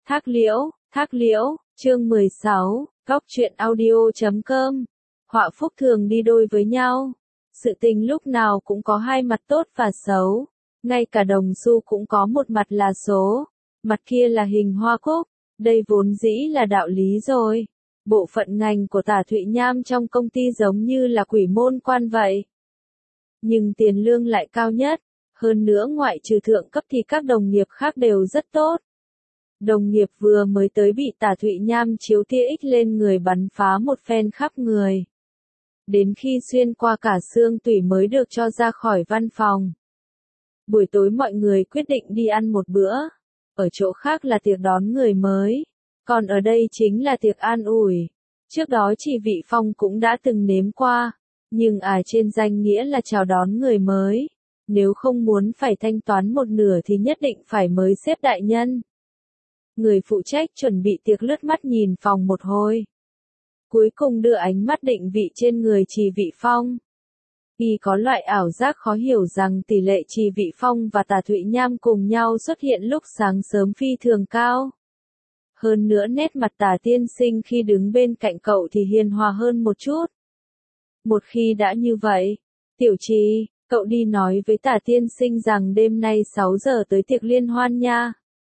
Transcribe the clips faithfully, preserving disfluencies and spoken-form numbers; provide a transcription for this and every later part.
Thác Liễu, Thác Liễu, chương mười sáu, góc truyện audio chấm com. Họa phúc thường đi đôi với nhau. Sự tình lúc nào cũng có hai mặt tốt và xấu. Ngay cả đồng xu cũng có một mặt là số. Mặt kia là hình hoa cúc. Đây vốn dĩ là đạo lý rồi. Bộ phận ngành của Tả Thụy Nham trong công ty giống như là quỷ môn quan vậy. Nhưng tiền lương lại cao nhất. Hơn nữa ngoại trừ thượng cấp thì các đồng nghiệp khác đều rất tốt. Đồng nghiệp vừa mới tới bị Tả Thụy Nham chiếu tia X lên người bắn phá một phen khắp người. Đến khi xuyên qua cả xương tủy mới được cho ra khỏi văn phòng. Buổi tối mọi người quyết định đi ăn một bữa. Ở chỗ khác là tiệc đón người mới. Còn ở đây chính là tiệc an ủi. Trước đó chị Vị Phong cũng đã từng nếm qua. Nhưng à trên danh nghĩa là chào đón người mới. Nếu không muốn phải thanh toán một nửa thì nhất định phải mới xếp đại nhân. Người phụ trách chuẩn bị tiệc lướt mắt nhìn phòng một hồi. Cuối cùng đưa ánh mắt định vị trên người Trì Vị Phong. Y có loại ảo giác khó hiểu rằng tỷ lệ Trì Vị Phong và Tả Thụy Nham cùng nhau xuất hiện lúc sáng sớm phi thường cao. Hơn nữa nét mặt Tả tiên sinh khi đứng bên cạnh cậu thì hiền hòa hơn một chút. Một khi đã như vậy, Tiểu Trì, cậu đi nói với Tả tiên sinh rằng đêm nay sáu giờ tới tiệc liên hoan nha.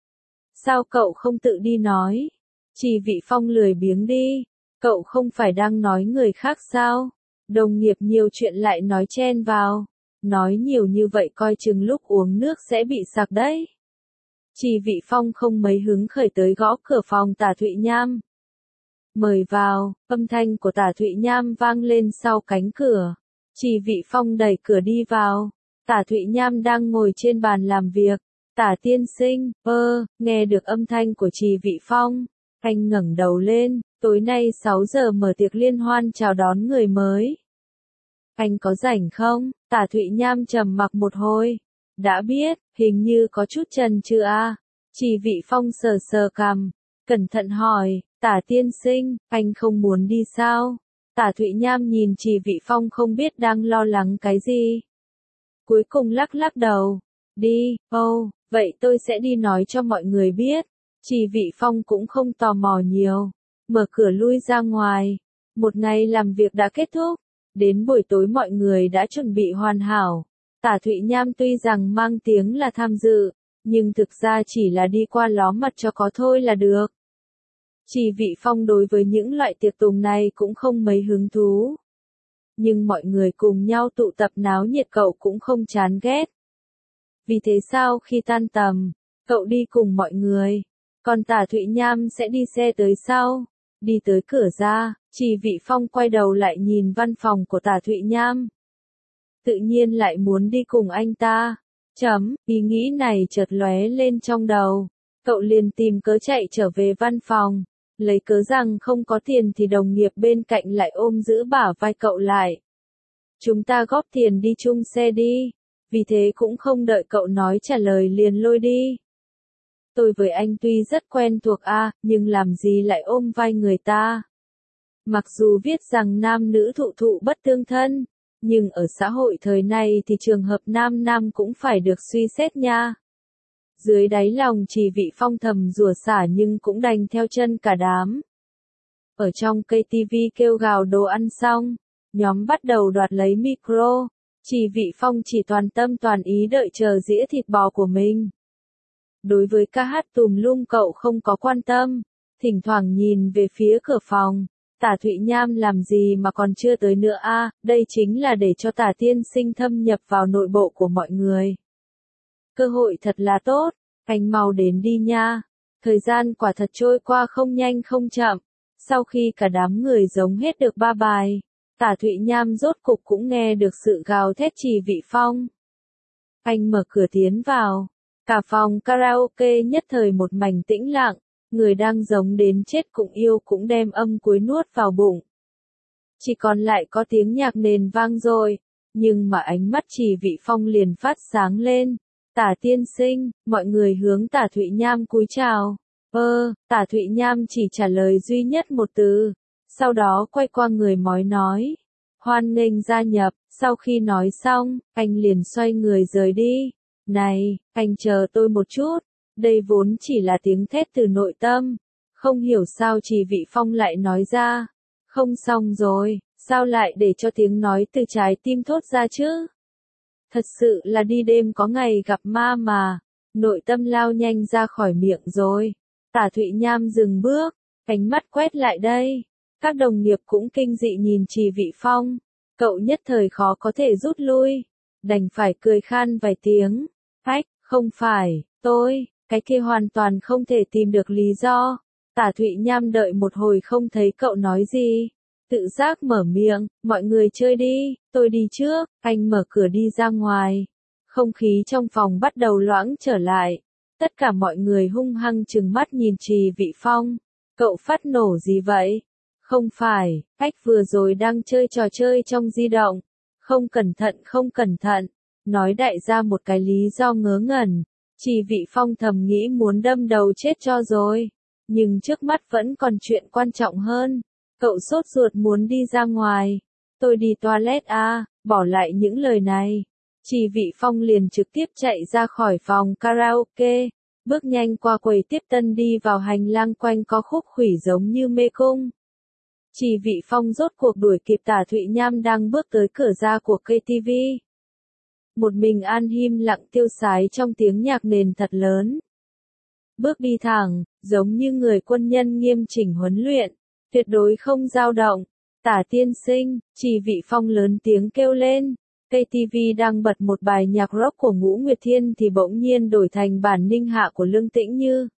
Sao cậu không tự đi nói? Trì Vị Phong lười biếng đi. Cậu không phải đang nói người khác sao? Đồng nghiệp nhiều chuyện lại nói chen vào. Nói nhiều như vậy coi chừng lúc uống nước sẽ bị sặc đấy. Trì Vị Phong không mấy hứng khởi tới gõ cửa phòng Tả Thụy Nham. Mời vào, âm thanh của Tả Thụy Nham vang lên sau cánh cửa. Trì Vị Phong đẩy cửa đi vào. Tả Thụy Nham đang ngồi trên bàn làm việc. Tả tiên sinh, ơ, nghe được âm thanh của Trì Vị Phong. Anh ngẩng đầu lên, tối nay sáu giờ mở tiệc liên hoan chào đón người mới. Anh có rảnh không? Tả Thụy Nham trầm mặc một hồi. Đã biết, hình như có chút chần chừ à. Trì Vị Phong sờ sờ cằm, cẩn thận hỏi, Tả tiên sinh, anh không muốn đi sao? Tả Thụy Nham nhìn Trì Vị Phong không biết đang lo lắng cái gì. Cuối cùng lắc lắc đầu. Đi, oh, vậy tôi sẽ đi nói cho mọi người biết. Trì Vị Phong cũng không tò mò nhiều. Mở cửa lui ra ngoài. Một ngày làm việc đã kết thúc. Đến buổi tối mọi người đã chuẩn bị hoàn hảo. Tả Thụy Nham tuy rằng mang tiếng là tham dự, nhưng thực ra chỉ là đi qua ló mặt cho có thôi là được. Trì Vị Phong đối với những loại tiệc tùng này cũng không mấy hứng thú. Nhưng mọi người cùng nhau tụ tập náo nhiệt cậu cũng không chán ghét. Vì thế sau khi tan tầm, cậu đi cùng mọi người. Còn Tả Thụy Nham sẽ đi xe tới sau. Đi tới cửa ra, Trì Vị Phong quay đầu lại nhìn văn phòng của Tả Thụy Nham. Tự nhiên lại muốn đi cùng anh ta. Chấm, ý nghĩ này chợt lóe lên trong đầu. Cậu liền tìm cớ chạy trở về văn phòng. Lấy cớ rằng không có tiền thì đồng nghiệp bên cạnh lại ôm giữ bả vai cậu lại. Chúng ta góp tiền đi chung xe đi. Vì thế cũng không đợi cậu nói trả lời liền lôi đi. Tôi với anh tuy rất quen thuộc a, à, nhưng làm gì lại ôm vai người ta. Mặc dù viết rằng nam nữ thụ thụ bất tương thân, nhưng ở xã hội thời này thì trường hợp nam nam cũng phải được suy xét nha. Dưới đáy lòng Trì Vị Phong thầm rủa xả nhưng cũng đành theo chân cả đám. Ở trong cây tivi kêu gào đồ ăn xong, nhóm bắt đầu đoạt lấy micro. Trì Vị Phong chỉ toàn tâm toàn ý đợi chờ dĩa thịt bò của mình. Đối với ca hát tùm lum cậu không có quan tâm, thỉnh thoảng nhìn về phía cửa phòng. Tả Thụy Nham làm gì mà còn chưa tới nữa a, à, đây chính là để cho Tả tiên sinh thâm nhập vào nội bộ của mọi người. Cơ hội thật là tốt, anh mau đến đi nha. Thời gian quả thật trôi qua không nhanh không chậm. Sau khi cả đám người giống hết được ba bài, Tả Thụy Nham rốt cục cũng nghe được sự gào thét Trì Vị Phong. Anh mở cửa tiến vào. Cả phòng karaoke nhất thời một mảnh tĩnh lặng. Người đang giống đến chết cũng yêu cũng đem âm cuối nuốt vào bụng. Chỉ còn lại có tiếng nhạc nền vang rồi. Nhưng mà ánh mắt Trì Vị Phong liền phát sáng lên. Tả tiên sinh, mọi người hướng Tả Thụy Nham cúi chào. Ơ, Tả Thụy Nham chỉ trả lời duy nhất một từ. Sau đó quay qua người mói nói. Hoan nghênh gia nhập. Sau khi nói xong, anh liền xoay người rời đi. Này, anh chờ tôi một chút. Đây vốn chỉ là tiếng thét từ nội tâm. Không hiểu sao Trì Vị Phong lại nói ra. Không xong rồi, sao lại để cho tiếng nói từ trái tim thốt ra chứ? Thật sự là đi đêm có ngày gặp ma mà. Nội tâm lao nhanh ra khỏi miệng rồi. Tả Thụy Nham dừng bước, ánh mắt quét lại đây. Các đồng nghiệp cũng kinh dị nhìn Trì Vị Phong. Cậu nhất thời khó có thể rút lui. Đành phải cười khan vài tiếng. Ách, không phải, tôi, cái kia hoàn toàn không thể tìm được lý do. Tả Thụy Nham đợi một hồi không thấy cậu nói gì. Tự giác mở miệng, mọi người chơi đi, tôi đi trước, anh mở cửa đi ra ngoài. Không khí trong phòng bắt đầu loãng trở lại. Tất cả mọi người hung hăng trừng mắt nhìn Trì Vị Phong. Cậu phát nổ gì vậy? Không phải, Ách vừa rồi đang chơi trò chơi trong di động. Không cẩn thận không cẩn thận. Nói đại ra một cái lý do ngớ ngẩn. Trì Vị Phong thầm nghĩ muốn đâm đầu chết cho rồi. Nhưng trước mắt vẫn còn chuyện quan trọng hơn. Cậu sốt ruột muốn đi ra ngoài. Tôi đi toilet à, bỏ lại những lời này. Trì Vị Phong liền trực tiếp chạy ra khỏi phòng karaoke. Bước nhanh qua quầy tiếp tân đi vào hành lang quanh có khúc khuỷu giống như mê cung. Trì Vị Phong rốt cuộc đuổi kịp Tả Thụy Nham đang bước tới cửa ra của ca tê vê. Một mình An im lặng tiêu sái trong tiếng nhạc nền thật lớn. Bước đi thẳng, giống như người quân nhân nghiêm chỉnh huấn luyện, tuyệt đối không dao động. Tả tiên sinh, Trì Vị Phong lớn tiếng kêu lên. ca tê vê đang bật một bài nhạc rock của Ngũ Nguyệt Thiên thì bỗng nhiên đổi thành bản ninh hạ của Lương Tĩnh Như.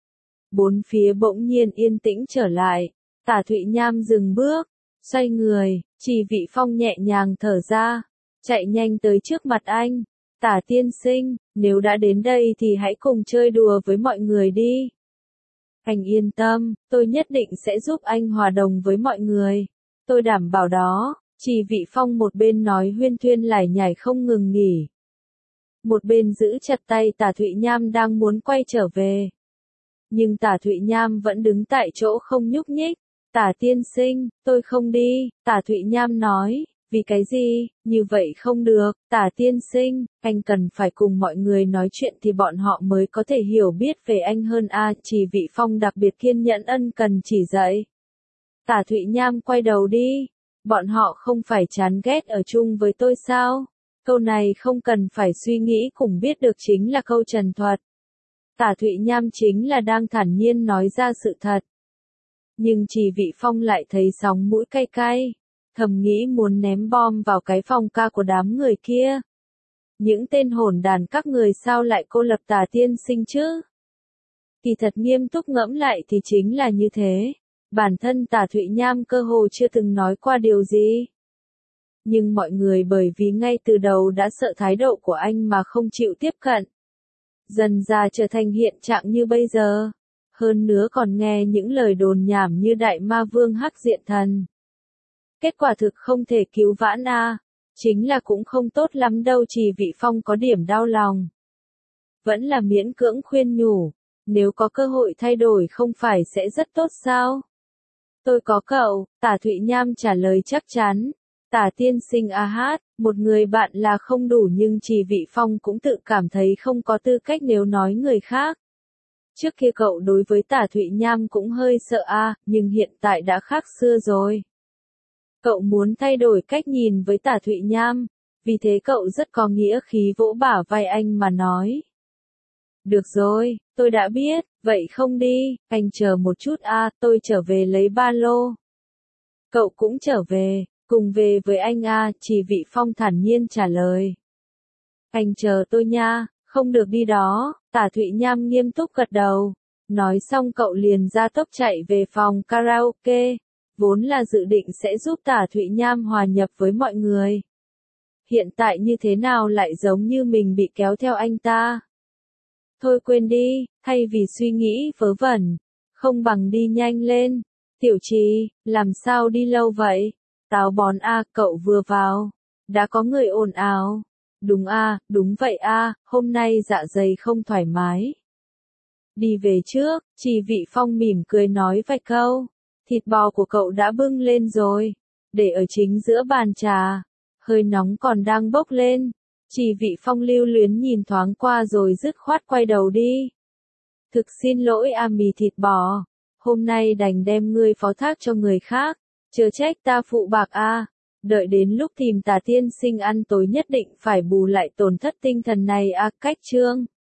Bốn phía bỗng nhiên yên tĩnh trở lại. Tả Thụy Nham dừng bước, xoay người, Trì Vị Phong nhẹ nhàng thở ra, chạy nhanh tới trước mặt anh. Tả tiên sinh, nếu đã đến đây thì hãy cùng chơi đùa với mọi người đi. Anh yên tâm, tôi nhất định sẽ giúp anh hòa đồng với mọi người. Tôi đảm bảo đó. Trì Vị Phong một bên nói huyên thuyên lải nhải không ngừng nghỉ. Một bên giữ chặt tay Tả Thụy Nham đang muốn quay trở về. Nhưng Tả Thụy Nham vẫn đứng tại chỗ không nhúc nhích. Tả tiên sinh, tôi không đi, Tả Thụy Nham nói. Vì cái gì, như vậy không được, Tả tiên sinh, anh cần phải cùng mọi người nói chuyện thì bọn họ mới có thể hiểu biết về anh hơn a. À, Trì Vị Phong đặc biệt kiên nhẫn ân cần chỉ dạy. Tả Thụy Nham quay đầu đi. Bọn họ không phải chán ghét ở chung với tôi sao? Câu này không cần phải suy nghĩ cũng biết được chính là câu trần thuật. Tả Thụy Nham chính là đang thản nhiên nói ra sự thật. Nhưng Trì Vị Phong lại thấy sóng mũi cay cay. Thầm nghĩ muốn ném bom vào cái phòng ca của đám người kia. Những tên hỗn đàn các người sao lại cô lập Tả tiên sinh chứ? Kỳ thật nghiêm túc ngẫm lại thì chính là như thế. Bản thân Tả Thụy Nham cơ hồ chưa từng nói qua điều gì. Nhưng mọi người bởi vì ngay từ đầu đã sợ thái độ của anh mà không chịu tiếp cận. Dần ra trở thành hiện trạng như bây giờ. Hơn nữa còn nghe những lời đồn nhảm như Đại Ma Vương Hắc Diện Thần. Kết quả thực không thể cứu vãn a. À. Chính là cũng không tốt lắm đâu. Trì Vị Phong có điểm đau lòng. Vẫn là miễn cưỡng khuyên nhủ. Nếu có cơ hội thay đổi không phải sẽ rất tốt sao? Tôi có cậu, Tả Thụy Nham trả lời chắc chắn. Tả tiên sinh a hát, một người bạn là không đủ nhưng Trì Vị Phong cũng tự cảm thấy không có tư cách nếu nói người khác. Trước kia cậu đối với Tả Thụy Nham cũng hơi sợ a, à, nhưng hiện tại đã khác xưa rồi. Cậu muốn thay đổi cách nhìn với Tả Thụy Nham, vì thế cậu rất có nghĩa khí vỗ bả vai anh mà nói. Được rồi, tôi đã biết, vậy không đi, anh chờ một chút a, à, tôi trở về lấy ba lô. Cậu cũng trở về, cùng về với anh a, à, Trì Vị Phong thản nhiên trả lời. Anh chờ tôi nha, không được đi đó, Tả Thụy Nham nghiêm túc gật đầu. Nói xong cậu liền ra tốc chạy về phòng karaoke, vốn là dự định sẽ giúp Tả Thụy Nham hòa nhập với mọi người. Hiện tại như thế nào lại giống như mình bị kéo theo anh ta? Thôi quên đi, thay vì suy nghĩ vớ vẩn, không bằng đi nhanh lên. Tiểu Trì, làm sao đi lâu vậy? Táo bón a, à, cậu vừa vào, đã có người ồn ào. Đúng a, à, đúng vậy a, à, hôm nay dạ dày không thoải mái. Đi về trước, Trì Vị Phong mỉm cười nói vài câu. Thịt bò của cậu đã bưng lên rồi, để ở chính giữa bàn trà, hơi nóng còn đang bốc lên. Trì Vị Phong lưu luyến nhìn thoáng qua rồi dứt khoát quay đầu đi. Thực xin lỗi a mì thịt bò, hôm nay đành đem ngươi phó thác cho người khác, chớ trách ta phụ bạc a. Đợi đến lúc tìm Tả tiên sinh ăn tối nhất định phải bù lại tổn thất tinh thần này a. Cách chương